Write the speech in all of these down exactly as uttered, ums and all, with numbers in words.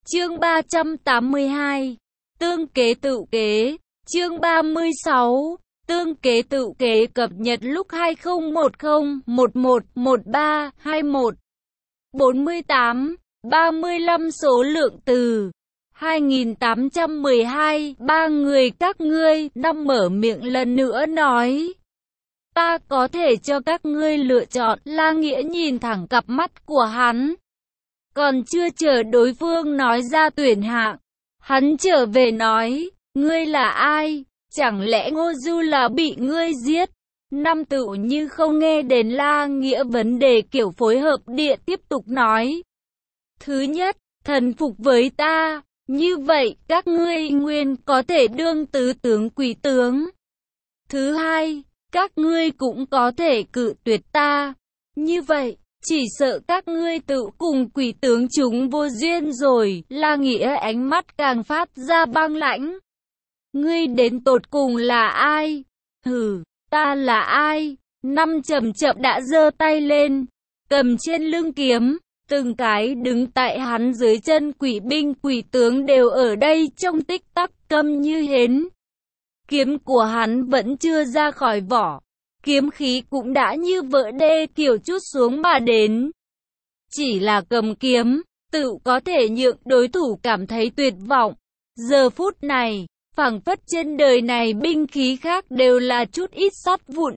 Chương ba trăm tám mươi hai. Tương kế tự kế. Chương ba mươi sáu. Tương kế tự kế cập nhật lúc hai không một không một một một ba hai mốt. bốn mươi tám, ba mươi lăm số lượng từ hai nghìn tám trăm mười hai. Ba người các ngươi năm mở miệng lần nữa nói. Ta có thể cho các ngươi lựa chọn. La Nghĩa nhìn thẳng cặp mắt của hắn. Còn chưa chờ đối phương nói ra tuyển hạng, hắn trở về nói, ngươi là ai? Chẳng lẽ Ngô Du là bị ngươi giết? Năm tự như không nghe đến La Nghĩa vấn đề kiểu phối hợp địa tiếp tục nói. Thứ nhất, thần phục với ta, như vậy các ngươi nguyên có thể đương tứ tướng quỷ tướng. Thứ hai, các ngươi cũng có thể cự tuyệt ta, như vậy chỉ sợ các ngươi tự cùng quỷ tướng chúng vô duyên rồi. La Nghĩa ánh mắt càng phát ra băng lãnh. Ngươi đến tột cùng là ai? Hừ, ta là ai? Năm chậm chậm đã giơ tay lên, cầm trên lưng kiếm, từng cái đứng tại hắn dưới chân quỷ binh quỷ tướng đều ở đây trong tích tắc câm như hến. Kiếm của hắn vẫn chưa ra khỏi vỏ. Kiếm khí cũng đã như vỡ đê kiểu chút xuống mà đến. Chỉ là cầm kiếm, tự có thể nhượng đối thủ cảm thấy tuyệt vọng. Giờ phút này, phảng phất trên đời này binh khí khác đều là chút ít sắt vụn.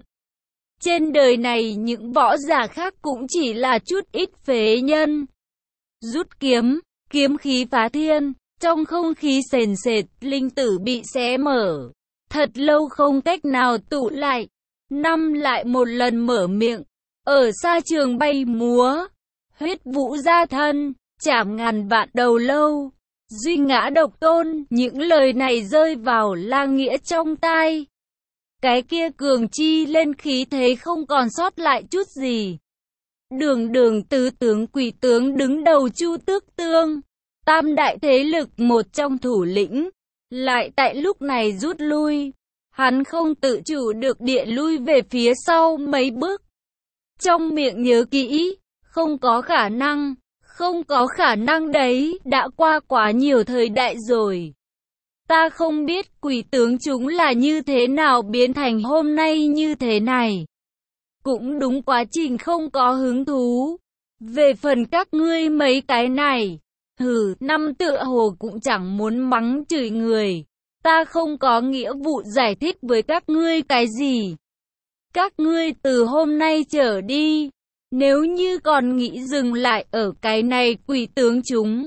Trên đời này những võ giả khác cũng chỉ là chút ít phế nhân. Rút kiếm, kiếm khí phá thiên, trong không khí sền sệt, linh tử bị xé mở. Thật lâu không cách nào tụ lại. Năm lại một lần mở miệng, ở xa trường bay múa, huyết vũ ra thân, chảm ngàn vạn đầu lâu, duy ngã độc tôn. Những lời này rơi vào La Nghĩa trong tai. Cái kia cường chi lên khí thế không còn sót lại chút gì. Đường đường tứ tướng quỷ tướng đứng đầu Chu Tước Tương, tam đại thế lực một trong thủ lĩnh, lại tại lúc này rút lui. Hắn không tự chủ được địa lui về phía sau mấy bước. Trong miệng nhớ kỹ, không có khả năng, không có khả năng đấy, đã qua quá nhiều thời đại rồi. Ta không biết quỷ tướng chúng là như thế nào biến thành hôm nay như thế này. Cũng đúng quá trình không có hứng thú. Về phần các ngươi mấy cái này, hừ, năm tựa hồ cũng chẳng muốn mắng chửi người. Ta không có nghĩa vụ giải thích với các ngươi cái gì. Các ngươi từ hôm nay trở đi, nếu như còn nghĩ dừng lại ở cái này quỷ tướng chúng,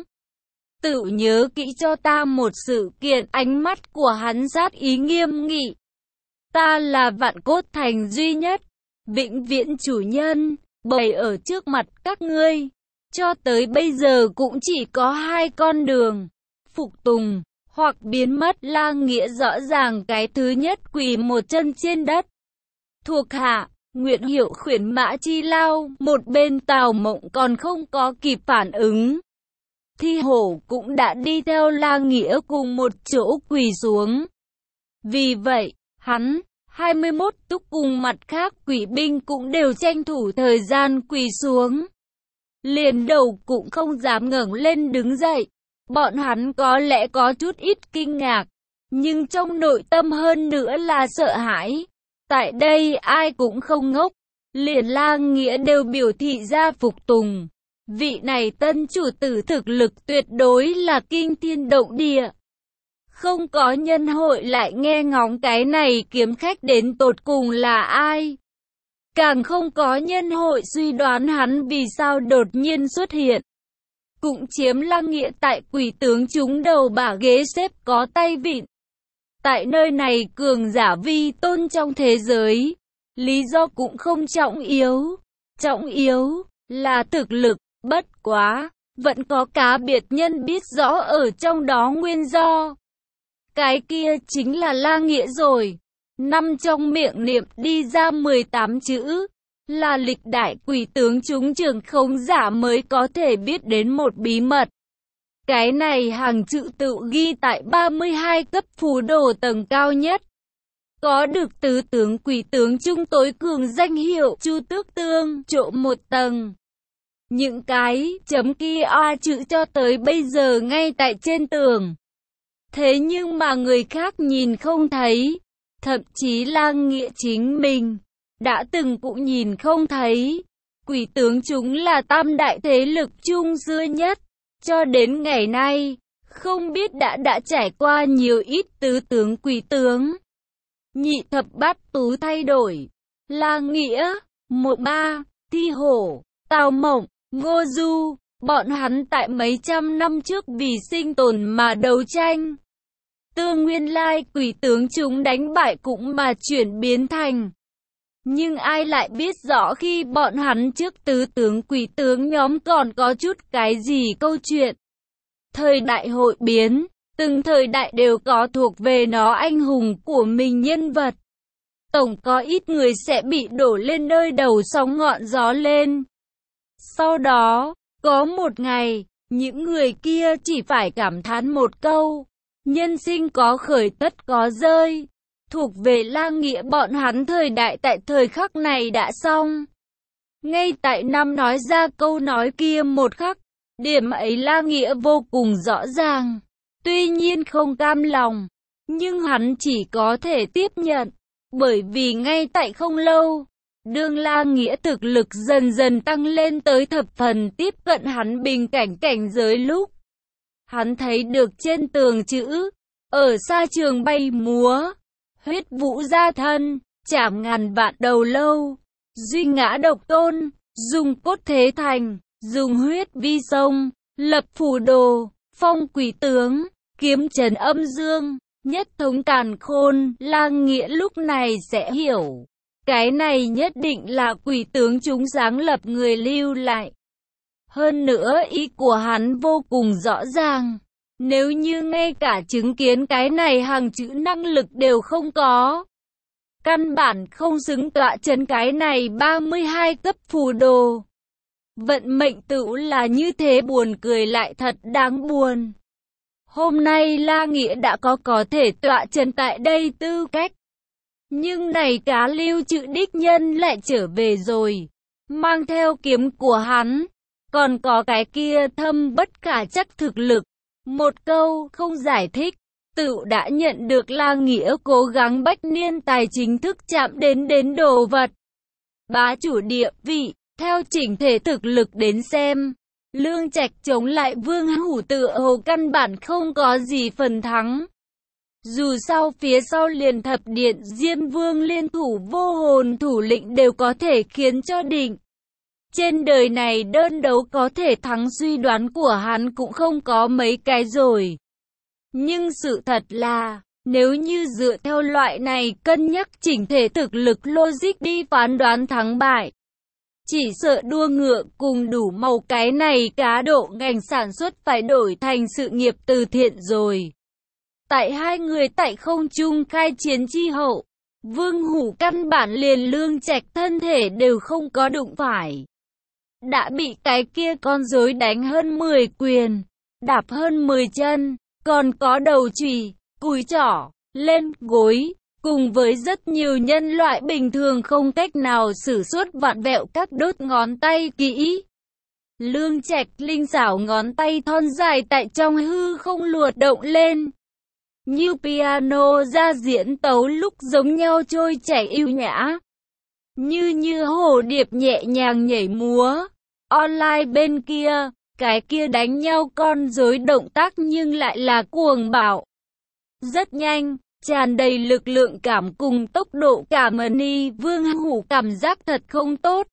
tự nhớ kỹ cho ta một sự kiện. Ánh mắt của hắn sát ý nghiêm nghị. Ta là Vạn Cốt Thành duy nhất, vĩnh viễn chủ nhân, bày ở trước mặt các ngươi. Cho tới bây giờ cũng chỉ có hai con đường, phục tùng hoặc biến mất. La Nghĩa rõ ràng cái thứ nhất quỳ một chân trên đất. Thuộc hạ, nguyện hiệu khuyển mã chi lao. Một bên Tào Mộng còn không có kịp phản ứng. Thi Hổ cũng đã đi theo La Nghĩa cùng một chỗ quỳ xuống. Vì vậy, hắn, hai mươi mốt túc cùng mặt khác quỷ binh cũng đều tranh thủ thời gian quỳ xuống. Liền đầu cũng không dám ngẩng lên đứng dậy. Bọn hắn có lẽ có chút ít kinh ngạc, nhưng trong nội tâm hơn nữa là sợ hãi. Tại đây ai cũng không ngốc, liền La Nghĩa đều biểu thị ra phục tùng. Vị này tân chủ tử thực lực tuyệt đối là kinh thiên động địa. Không có nhân hội lại nghe ngóng cái này kiếm khách đến tột cùng là ai. Càng không có nhân hội suy đoán hắn vì sao đột nhiên xuất hiện. Cũng chiếm La Nghĩa tại quỷ tướng chúng đầu bả ghế xếp có tay vịn. Tại nơi này cường giả vi tôn trong thế giới, lý do cũng không trọng yếu. Trọng yếu là thực lực, bất quá, vẫn có cá biệt nhân biết rõ ở trong đó nguyên do. Cái kia chính là La Nghĩa rồi. Năm trong miệng niệm đi ra mười tám chữ. Là lịch đại quỷ tướng chúng trường không giả mới có thể biết đến một bí mật. Cái này hàng chữ tự ghi tại ba mươi hai cấp phù đồ tầng cao nhất. Có được tứ tướng quỷ tướng trung tối cường danh hiệu Chu Tước Tương, trộm một tầng. những cái chấm kia a chữ cho tới bây giờ ngay tại trên tường. Thế nhưng mà người khác nhìn không thấy, thậm chí Lang Nghĩa chính mình đã từng cũng nhìn không thấy. Quỷ tướng chúng là tam đại thế lực chung xưa nhất, cho đến ngày nay, không biết đã đã trải qua nhiều ít tứ tướng quỷ tướng. Nhị thập bát tú thay đổi, Lang Nghĩa, Mộ Ba, Thi Hổ, Tào Mộng, Ngô Du, bọn hắn tại mấy trăm năm trước vì sinh tồn mà đấu tranh. Tương nguyên lai quỷ tướng chúng đánh bại cũng mà chuyển biến thành. Nhưng ai lại biết rõ khi bọn hắn trước tứ tướng quỷ tướng nhóm còn có chút cái gì câu chuyện. Thời đại hội biến, từng thời đại đều có thuộc về nó anh hùng của mình nhân vật. Tổng có ít người sẽ bị đổ lên nơi đầu sóng ngọn gió lên. Sau đó, có một ngày, những người kia chỉ phải cảm thán một câu. Nhân sinh có khởi tất có rơi. Thuộc về Lang Nghĩa bọn hắn thời đại tại thời khắc này đã xong. Ngay tại năm nói ra câu nói kia một khắc, điểm ấy Lang Nghĩa vô cùng rõ ràng. Tuy nhiên không cam lòng, nhưng hắn chỉ có thể tiếp nhận. Bởi vì ngay tại không lâu, đương Lang Nghĩa thực lực dần dần tăng lên tới thập phần tiếp cận hắn bình cảnh cảnh giới lúc. Hắn thấy được trên tường chữ, ở xa trường bay múa, huyết vũ gia thân, chảm ngàn vạn đầu lâu, duy ngã độc tôn, dùng cốt thế thành, dùng huyết vi sông, lập phù đồ, phong quỷ tướng, kiếm trần âm dương, nhất thống càn khôn. Lang Nghĩa lúc này sẽ hiểu, cái này nhất định là quỷ tướng chúng sáng lập người lưu lại. Hơn nữa ý của hắn vô cùng rõ ràng. Nếu như ngay cả chứng kiến cái này hàng chữ năng lực đều không có, căn bản không xứng tọa chân cái này ba mươi hai cấp phù đồ. Vận mệnh tựu là như thế, buồn cười lại thật đáng buồn. Hôm nay La Nghĩa đã có có thể tọa chân tại đây tư cách. Nhưng này cá lưu chữ đích nhân lại trở về rồi, mang theo kiếm của hắn, còn có cái kia thâm bất khả chắc thực lực. Một câu không giải thích, tự đã nhận được Lang Nghĩa cố gắng bách niên tài chính thức chạm đến đến đồ vật. Bá chủ địa vị, theo chỉnh thể thực lực đến xem, Lương Trạch chống lại Vương Hủ tự hồ căn bản không có gì phần thắng. Dù sao phía sau liền thập điện Diêm Vương liên thủ vô hồn thủ lĩnh đều có thể khiến cho định. Trên đời này đơn đấu có thể thắng suy đoán của hắn cũng không có mấy cái rồi. Nhưng sự thật là, nếu như dựa theo loại này cân nhắc chỉnh thể thực lực logic đi phán đoán thắng bại, chỉ sợ đua ngựa cùng đủ màu cái này cá độ ngành sản xuất phải đổi thành sự nghiệp từ thiện rồi. Tại hai người tại không trung khai chiến chi hậu, Vương Hủ căn bản liền Lương Trạch thân thể đều không có đụng phải. Đã bị cái kia con rối đánh hơn mười quyền, đạp hơn mười chân, còn có đầu chùy, cùi trỏ, lên gối, cùng với rất nhiều nhân loại bình thường không cách nào sử xuất vặn vẹo các đốt ngón tay kỹ. Lương Trạch linh xảo ngón tay thon dài tại trong hư không luột động lên, như piano ra diễn tấu lúc giống nhau trôi chảy yêu nhã, như như hồ điệp nhẹ nhàng nhảy múa. Online bên kia, cái kia đánh nhau con rối động tác nhưng lại là cuồng bạo. Rất nhanh, tràn đầy lực lượng cảm cùng tốc độ cảm ơn y. Vương Hủ cảm giác thật không tốt.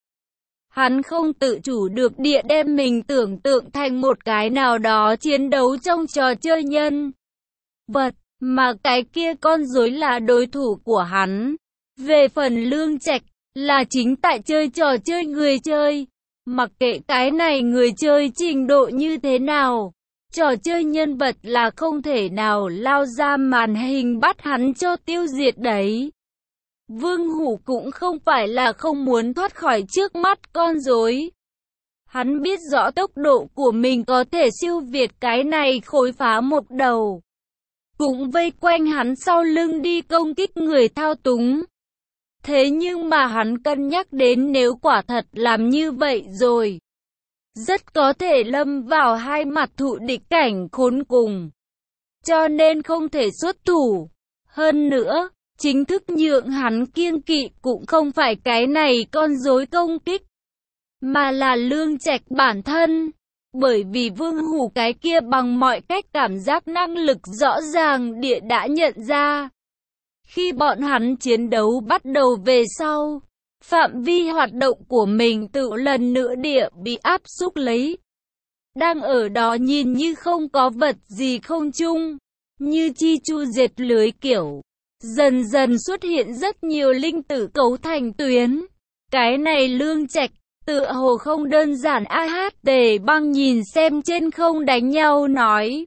Hắn không tự chủ được địa đem mình tưởng tượng thành một cái nào đó chiến đấu trong trò chơi nhân vật, mà cái kia con rối là đối thủ của hắn. Về phần Lương Trạch, là chính tại chơi trò chơi người chơi. Mặc kệ cái này người chơi trình độ như thế nào, trò chơi nhân vật là không thể nào lao ra màn hình bắt hắn cho tiêu diệt đấy. Vương Hủ cũng không phải là không muốn thoát khỏi trước mắt con rối. Hắn biết rõ tốc độ của mình có thể siêu việt cái này khối phá một đầu. Cũng vây quanh hắn sau lưng đi công kích người thao túng. Thế nhưng mà hắn cân nhắc đến nếu quả thật làm như vậy rồi, rất có thể lâm vào hai mặt thụ địch cảnh khốn cùng, cho nên không thể xuất thủ. Hơn nữa, chính thức nhượng hắn kiêng kỵ cũng không phải cái này con rối công kích, mà là Lương Trạch bản thân. Bởi vì Vương Hủ cái kia bằng mọi cách cảm giác năng lực rõ ràng địa đã nhận ra. Khi bọn hắn chiến đấu bắt đầu về sau, phạm vi hoạt động của mình tự lần nữa địa bị áp xúc lấy. Đang ở đó nhìn như không có vật gì không chung, như chi chu dệt lưới kiểu. Dần dần xuất hiện rất nhiều linh tử cấu thành tuyến. Cái này Lương Trạch tựa hồ không đơn giản. A Hát Tề Băng nhìn xem trên không đánh nhau nói: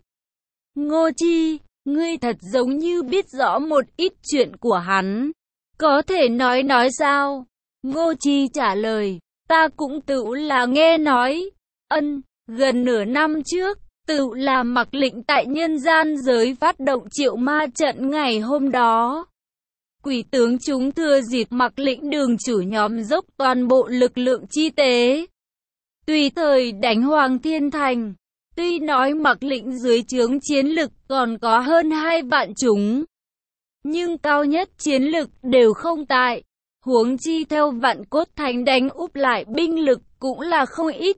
Ngô Chi, ngươi thật giống như biết rõ một ít chuyện của hắn, có thể nói nói sao? Ngô Chi trả lời: Ta cũng tự là nghe nói. Ân, gần nửa năm trước, tự là mặc lệnh tại nhân gian giới phát động triệu ma trận ngày hôm đó. Quỷ tướng chúng thừa dịp mặc lệnh đường chủ nhóm dốc toàn bộ lực lượng chi tế, tùy thời đánh Hoàng Thiên Thành. Tuy nói mặc lệnh dưới trướng chiến lực còn có hơn hai vạn chúng, nhưng cao nhất chiến lực đều không tại. Huống chi theo Vạn Cốt Thành đánh úp lại binh lực cũng là không ít.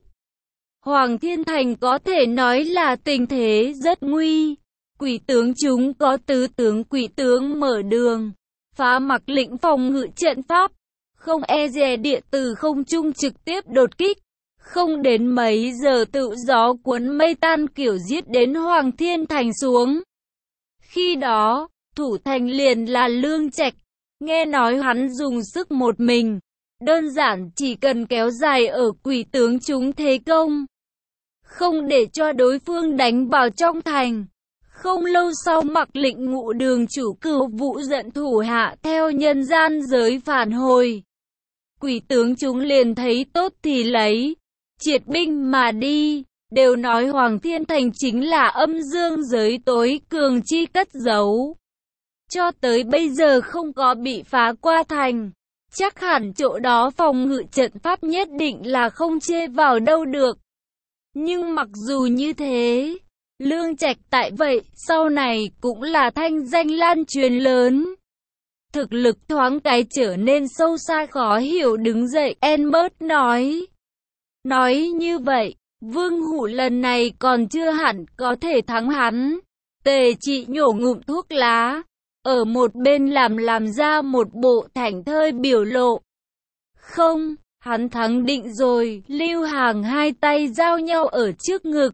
Hoàng Thiên Thành có thể nói là tình thế rất nguy. Quỷ tướng chúng có tứ tướng quỷ tướng mở đường, phá mặc lệnh phòng ngự trận pháp, không e dè địa từ không trung trực tiếp đột kích. Không đến mấy giờ tự gió cuốn mây tan kiểu giết đến Hoàng Thiên Thành xuống. Khi đó, thủ thành liền là Lương Trạch. Nghe nói hắn dùng sức một mình, đơn giản chỉ cần kéo dài ở quỷ tướng chúng thế công, không để cho đối phương đánh vào trong thành. Không lâu sau mặc lệnh ngụ đường chủ Cửu Vũ giận thủ hạ theo nhân gian giới phản hồi. Quỷ tướng chúng liền thấy tốt thì lấy, triệt binh mà đi. Đều nói Hoàng Thiên Thành chính là âm dương giới tối cường chi cất giấu. Cho tới bây giờ không có bị phá qua thành. Chắc hẳn chỗ đó phòng ngự trận pháp nhất định là không chê vào đâu được. Nhưng mặc dù như thế, Lương Trạch tại vậy sau này cũng là thanh danh lan truyền lớn. Thực lực thoáng cái trở nên sâu xa khó hiểu đứng dậy. Enbert nói. Nói như vậy, Vương Hủ lần này còn chưa hẳn có thể thắng hắn. Tề Trị nhổ ngụm thuốc lá, ở một bên làm làm ra một bộ thảnh thơi biểu lộ. Không, hắn thắng định rồi. Lưu Hàng hai tay giao nhau ở trước ngực,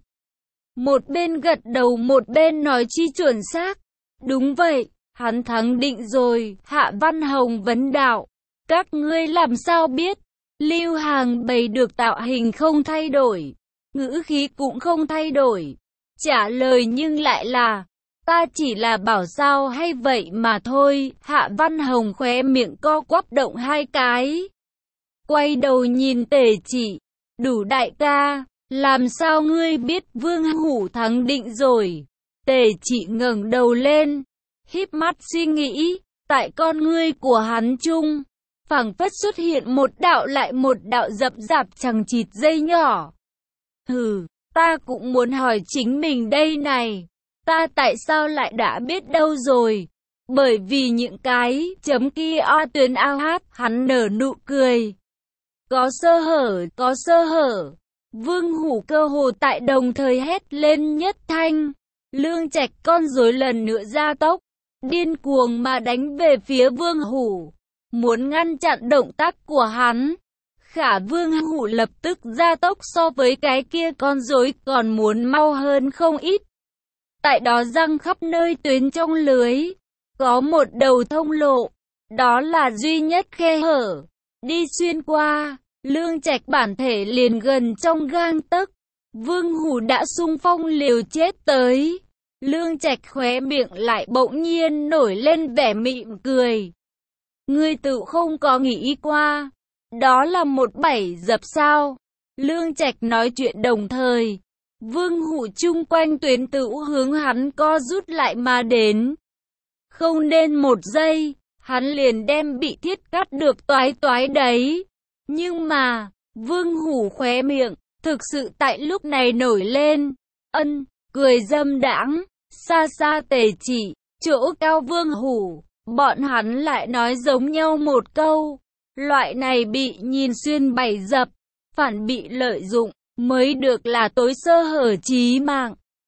một bên gật đầu một bên nói chi chuẩn xác. Đúng vậy, hắn thắng định rồi. Hạ Văn Hồng vấn đạo. Các ngươi làm sao biết? Lưu Hàng bày được tạo hình không thay đổi, ngữ khí cũng không thay đổi, trả lời nhưng lại là: Ta chỉ là bảo sao hay vậy mà thôi. Hạ Văn Hồng khóe miệng co quắp động hai cái, quay đầu nhìn Tề Trị. Đủ đại ca, làm sao ngươi biết Vương Hủ thắng định rồi? Tề Trị ngẩng đầu lên, híp mắt suy nghĩ. Tại con ngươi của hắn chung, phảng phất xuất hiện một đạo lại một đạo rậm rạp chằng chịt dây nhỏ. Hừ, ta cũng muốn hỏi chính mình đây này. Ta tại sao lại đã biết đâu rồi? Bởi vì những cái chấm kia o tuyến ao hát. Hắn nở nụ cười. Có sơ hở, có sơ hở. Vương Hủ cơ hồ tại đồng thời hét lên nhất thanh. Lương Trạch con rối lần nữa gia tốc, điên cuồng mà đánh về phía Vương Hủ, muốn ngăn chặn động tác của hắn. Khả Vương Hủ lập tức gia tốc so với cái kia con rối còn muốn mau hơn không ít. Tại đó răng khắp nơi tuyến trong lưới, có một đầu thông lộ, đó là duy nhất khe hở. Đi xuyên qua, Lương Trạch bản thể liền gần trong gang tấc. Vương Hủ đã xung phong liều chết tới. Lương Trạch khóe miệng lại bỗng nhiên nổi lên vẻ mỉm cười. Ngươi tự không có nghĩ qua, đó là một bảy dập sao? Lương Trạch nói chuyện đồng thời, Vương Hủ chung quanh tuyến tự hướng hắn co rút lại mà đến. Không nên một giây, hắn liền đem bị thiết cắt được toái toái đấy. Nhưng mà, Vương Hủ khóe miệng, thực sự tại lúc này nổi lên. Ân, cười dâm đãng, xa xa tề chỉ, chỗ Cao Vương Hủ, bọn hắn lại nói giống nhau một câu. Loại này bị nhìn xuyên bày dập, phản bị lợi dụng, mới được là tối sơ hở chí mạng.